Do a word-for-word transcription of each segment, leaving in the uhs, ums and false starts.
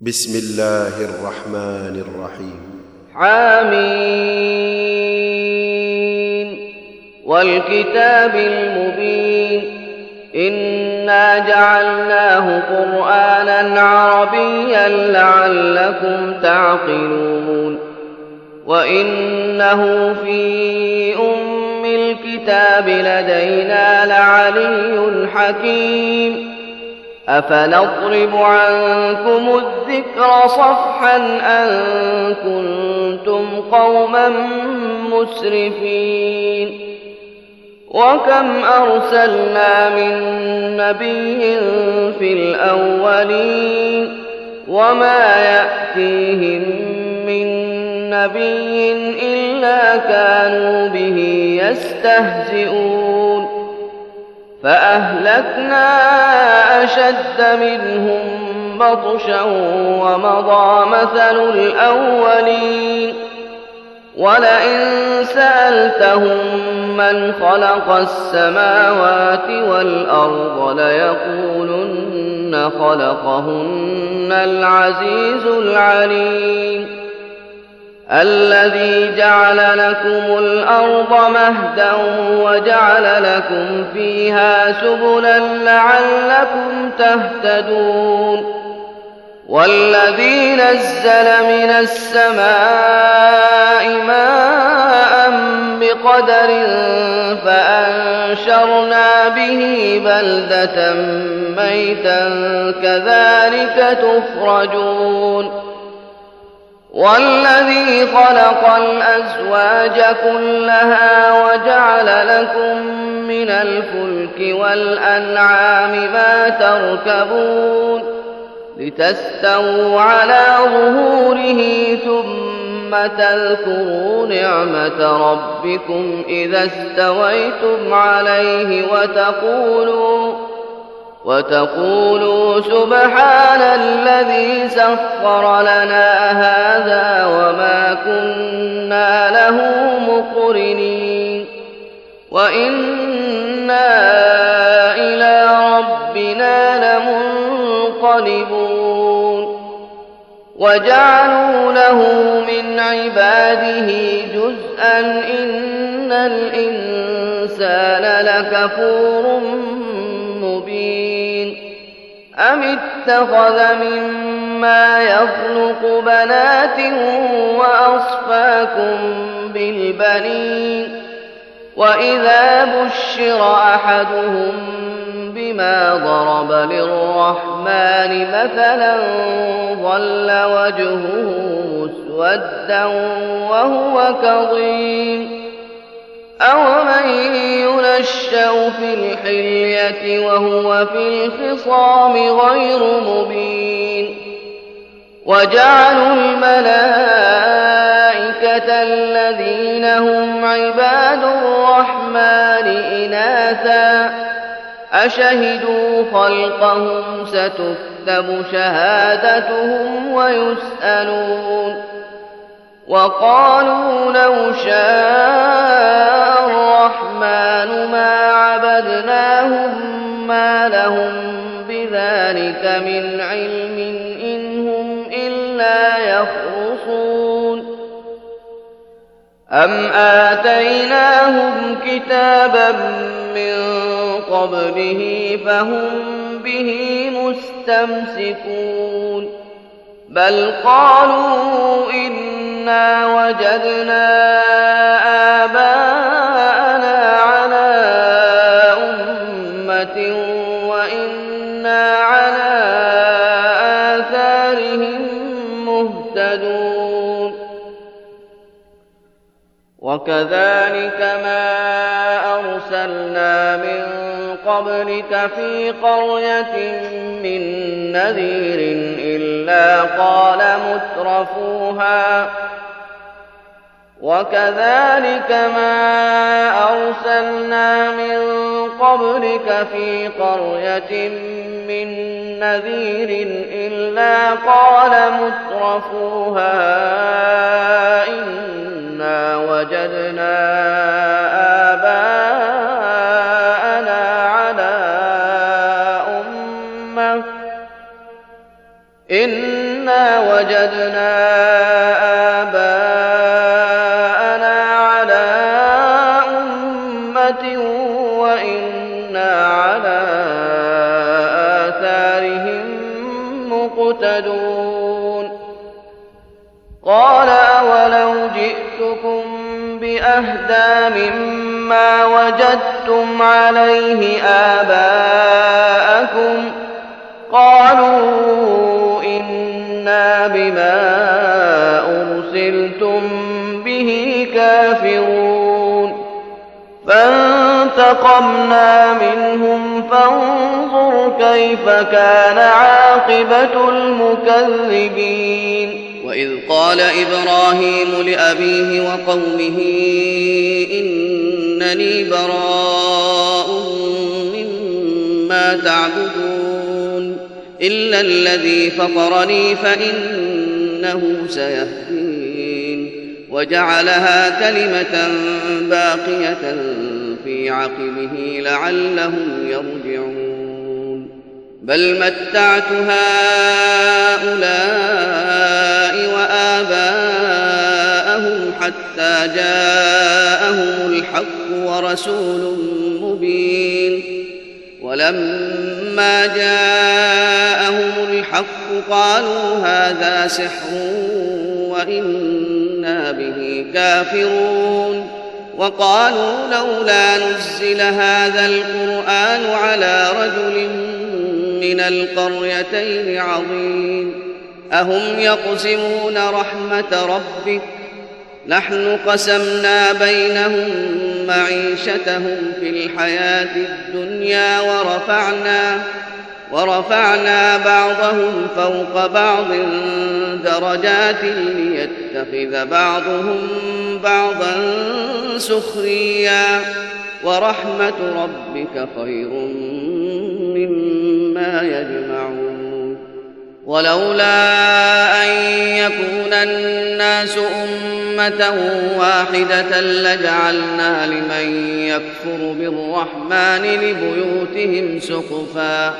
بسم الله الرحمن الرحيم. حميم والكتاب المبين إنا جعلناه قرآنا عربيا لعلكم تعقلون وإنه في أم الكتاب لدينا لعلي حكيم أفنضرب عنكم الذكر صفحا أن كنتم قوما مسرفين وكم أرسلنا من نبي في الأولين وما يأتيهم من نبي إلا كانوا به يستهزئون فأهلكنا أشد منهم بطشا ومضى مثل الأولين ولئن سألتهم من خلق السماوات والأرض ليقولن خلقهن العزيز العليم الذي جعل لكم الأرض مهدا وجعل لكم فيها سبلا لعلكم تهتدون والذي نزل من السماء ماء بقدر فأنشرنا به بلدة ميتا كذلك تخرجون والذي خلق الأزواج كلها وجعل لكم من الفلك والأنعام ما تركبون لتستووا على ظهوره ثم تذكروا نعمة ربكم إذا استويتم عليه وتقولوا وتقولوا سبحان الذي سخر لنا هذا وما كنا له مقرنين وإنا إلى ربنا لمنقلبون وجعلوا له من عباده جزءا إن الإنسان لكفور مبين أم اتخذ مما يخلق بنات وأصفاكم بالبنين وإذا بشر أحدهم بما ضرب للرحمن مثلا ظل وجهه مسودا وهو كظيم أومن ينشأ في الحلية وهو في الخصام غير مبين وجعلوا الملائكة الذين هم عباد الرحمن إناثا أشهدوا خلقهم ستكتب شهادتهم ويسألون وقالوا لو شاء الرحمن ما عبدناهم ما لهم بذلك من علم إن هم إلا يخرصون أم آتيناهم كتابا من قبله فهم به مستمسكون بل قالوا إنا وجدنا آباءنا على أمة وإنا على آثارهم مهتدون وكذلك ما أرسلنا من قبلك في قرية من نذير إلا قال مترفوها وكذلك ما أرسلنا من قبلك في قرية من نذير إلا قال مترفوها إنا وجدنا آباءنا على إنا وجدنا آباءنا على أمة وإنا على آثارهم مقتدون قال أولو جئتكم بأهدى مما وجدتم عليه آباءكم قالوا إنا بما أرسلتم به كافرون فانتقمنا منهم فانظر كيف كان عاقبة المكذبين وإذ قال إبراهيم لأبيه وقومه إنني براء مما تعبدون إلا الذي فطرني فإنه سيهدين وجعلها كلمة باقية في عقبه لعلهم يرجعون بل متعت هؤلاء وآباءهم حتى جاءهم الحق ورسول مبين ولما جاءهم الحق قالوا هذا سحر وإنا به كافرون وقالوا لولا نزل هذا القرآن على رجل من القريتين عظيم أهم يقسمون رحمة ربك نحن قسمنا بينهم معيشتهم في الحياة الدنيا ورفعنا ورفعنا بعضهم فوق بعض درجات ليتخذ بعضهم بعضا سخريا ورحمة ربك خير مما يجمعون ولولا أن يكون الناس أمة واحدة لجعلنا لمن يكفر بالرحمن لبيوتهم سقفا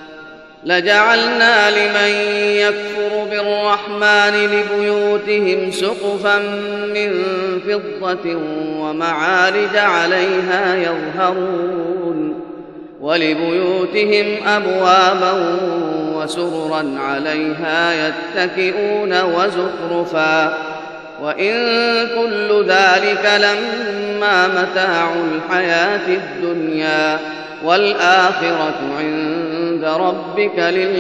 لجعلنا لمن يكفر بالرحمن لبيوتهم سقفا من فضة ومعارج عليها يظهرون ولبيوتهم أبوابا وسررا عليها يتكئون وزخرفا وإن كل ذلك لما متاع الحياة الدنيا والآخرة عند ربك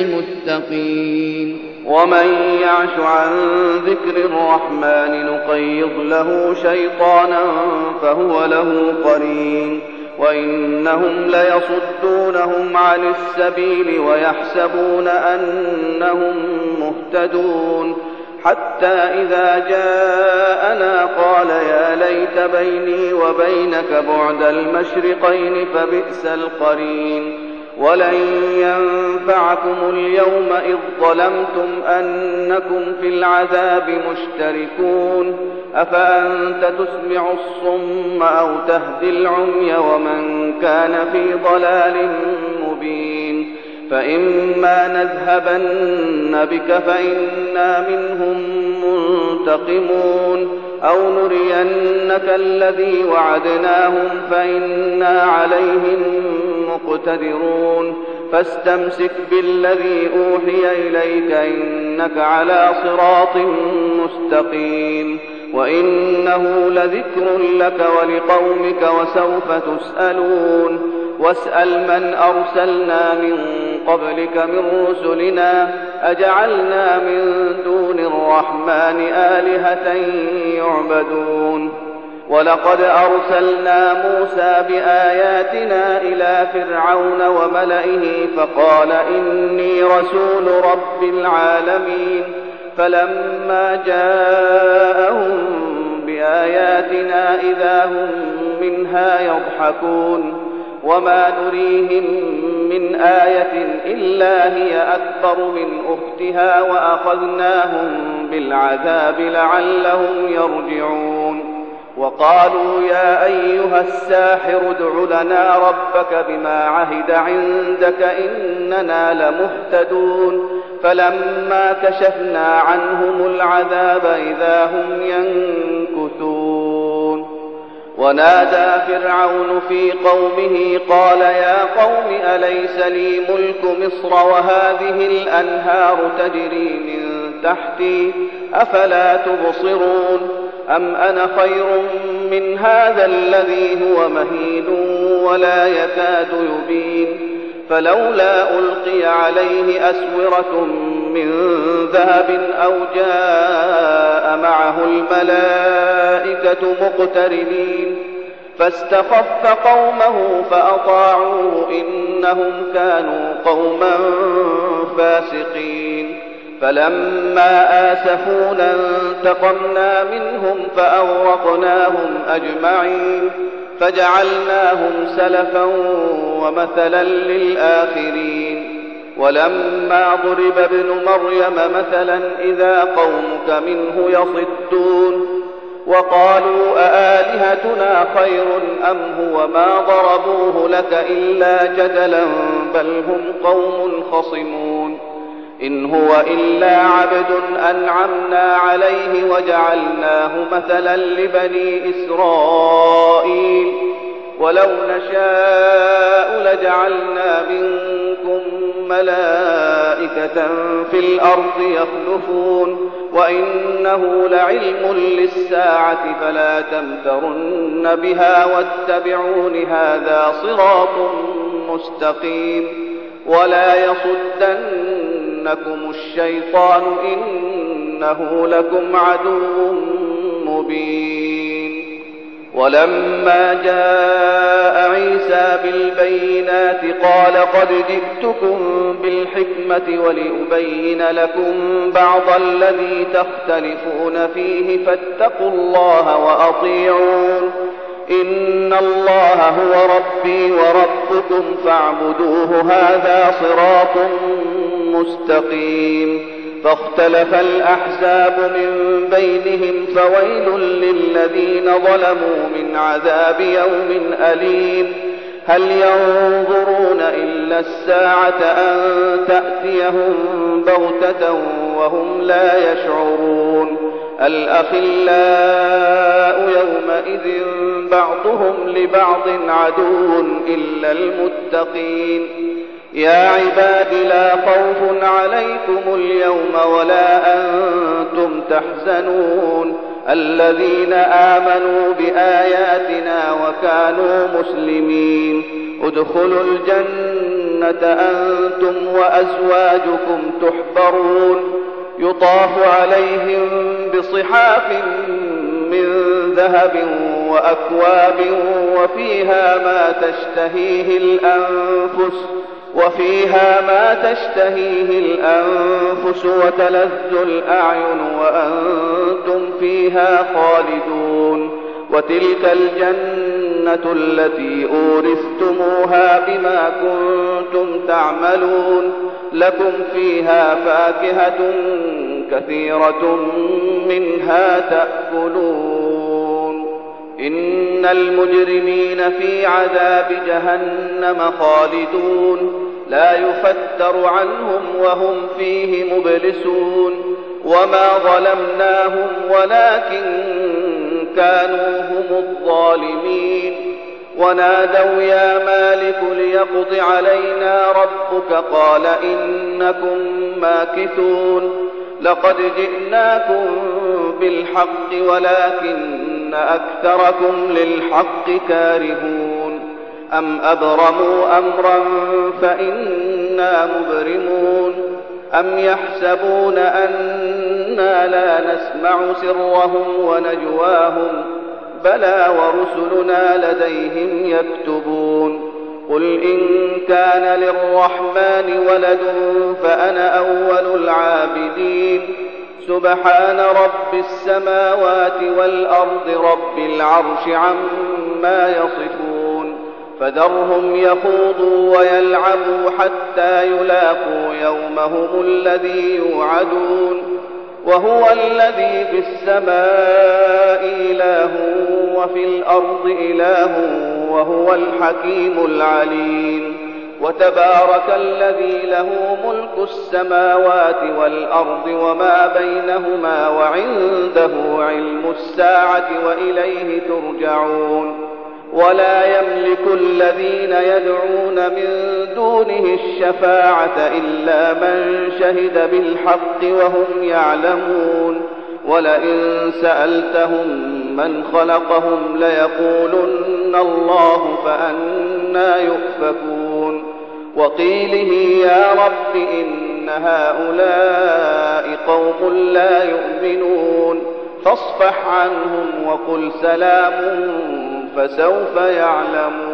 للمتقين ومن يعش عن ذكر الرحمن نقيض له شيطانا فهو له قرين وإنهم ليصدونهم عن السبيل ويحسبون أنهم مهتدون حتى إذا جاءنا قال يا ليت بيني وبينك بعد المشرقين فبئس القرين ولن ينفعكم اليوم إذ ظلمتم أنكم في العذاب مشتركون أفأنت تسمع الصم أو تهدي العمي ومن كان في ضلال مبين فإما نذهبن بك فإنا منهم منتقمون أو نرينك الذي وعدناهم فإنا عليهم مقتدرون فاستمسك بالذي أوحي إليك إنك على صراط مستقيم وإنه لذكر لك ولقومك وسوف تسألون واسأل من أرسلنا من قبلك من رسلنا أجعلنا من دون الرحمن آلهة يعبدون ولقد أرسلنا موسى بآياتنا إلى فرعون وملئه فقال إني رسول رب العالمين فلما جاءهم بآياتنا إذا هم منها يضحكون وما نريهم من آية إلا هي أكبر من أختها وأخذناهم بالعذاب لعلهم يرجعون وقالوا يا أيها الساحر ادع لنا ربك بما عهد عندك إننا لمهتدون فلما كشفنا عنهم العذاب إذا هم ينكثون. ونادى فرعون في قومه قال يا قوم أليس لي ملك مصر وهذه الأنهار تجري من تحتي أفلا تبصرون أم أنا خير من هذا الذي هو مهين ولا يكاد يبين فلولا ألقي عليه أسورة من ذهب أو جاء معه الملائكة مقترنين فاستخف قومه فأطاعوه إنهم كانوا قوما فاسقين. فلما آسفونا انتقمنا منهم فأغرقناهم أجمعين فجعلناهم سلفا ومثلا للآخرين. ولما ضرب ابن مريم مثلا إذا قومك منه يصدون وقالوا أآلهتنا خير أم هو ما ضربوه لك إلا جدلا بل هم قوم خصمون. إن هو إلا عبد أنعمنا عليه وجعلناه مثلا لبني إسرائيل ولو نشاء لجعلنا منكم ملائكة في الأرض يخلفون وإنه لعلم للساعة فلا تمترن بها واتبعون هذا صراط مستقيم. ولا يصدنكم الشيطان إنه لكم عدو مبين. ولما جاء عيسى بالبينات قال قد جئتكم بالحكمة ولأبين لكم بعض الذي تختلفون فيه فاتقوا الله وأطيعون إن الله هو ربي وربكم فاعبدوه هذا صراط مستقيم. فاختلف الأحزاب من بينهم فويل للذين ظلموا من عذاب يوم أليم. هل ينظرون إلا الساعة أن تأتيهم بغتة وهم لا يشعرون. الأخلاء يومئذ بعضهم لبعض عدو إلا المتقين. يا عباد لا خوف عليكم اليوم ولا أنتم تحزنون الذين آمنوا بآياتنا وكانوا مسلمين ادخلوا الجنة أنتم وأزواجكم تحبرون يطاف عليهم بصحاف من ذهب وأكواب وفيها ما تشتهيه الأنفس وفيها ما تشتهيه الأنفس وتلذ الأعين وأنتم فيها خالدون. وتلك الجنة التي أورثتموها بما كنتم تعملون لكم فيها فاكهة كثيرة منها تأكلون. إن المجرمين في عذاب جهنم خالدون لا يفتر عنهم وهم فيه مبلسون. وما ظلمناهم ولكن كانوا هم الظالمين. ونادوا يا مالك ليقض علينا ربك قال إنكم ماكثون لقد جئناكم بالحق ولكن أكثركم للحق كارهون. أم أبرموا أمرا فإنا مبرمون أم يحسبون أنا لا نسمع سرهم ونجواهم بلى ورسلنا لديهم يكتبون. قل إن كان للرحمن ولد فأنا أول العابدين سبحان رب السماوات والأرض رب العرش عما يصفون. فذرهم يخوضوا ويلعبوا حتى يلاقوا يومهم الذي يوعدون. وهو الذي في السماء إله وفي الأرض إله وهو الحكيم العليم. وتبارك الذي له ملك السماوات والأرض وما بينهما وعنده علم الساعة وإليه ترجعون ولا يملك الذين يدعون من دونه الشفاعة إلا من شهد بالحق وهم يعلمون ولئن سألتهم من خلقهم ليقولن الله فأنى يؤفكون وقيله يا رب إن هؤلاء قوم لا يؤمنون فاصفح عنهم وقل سلام فسوف يعلمون.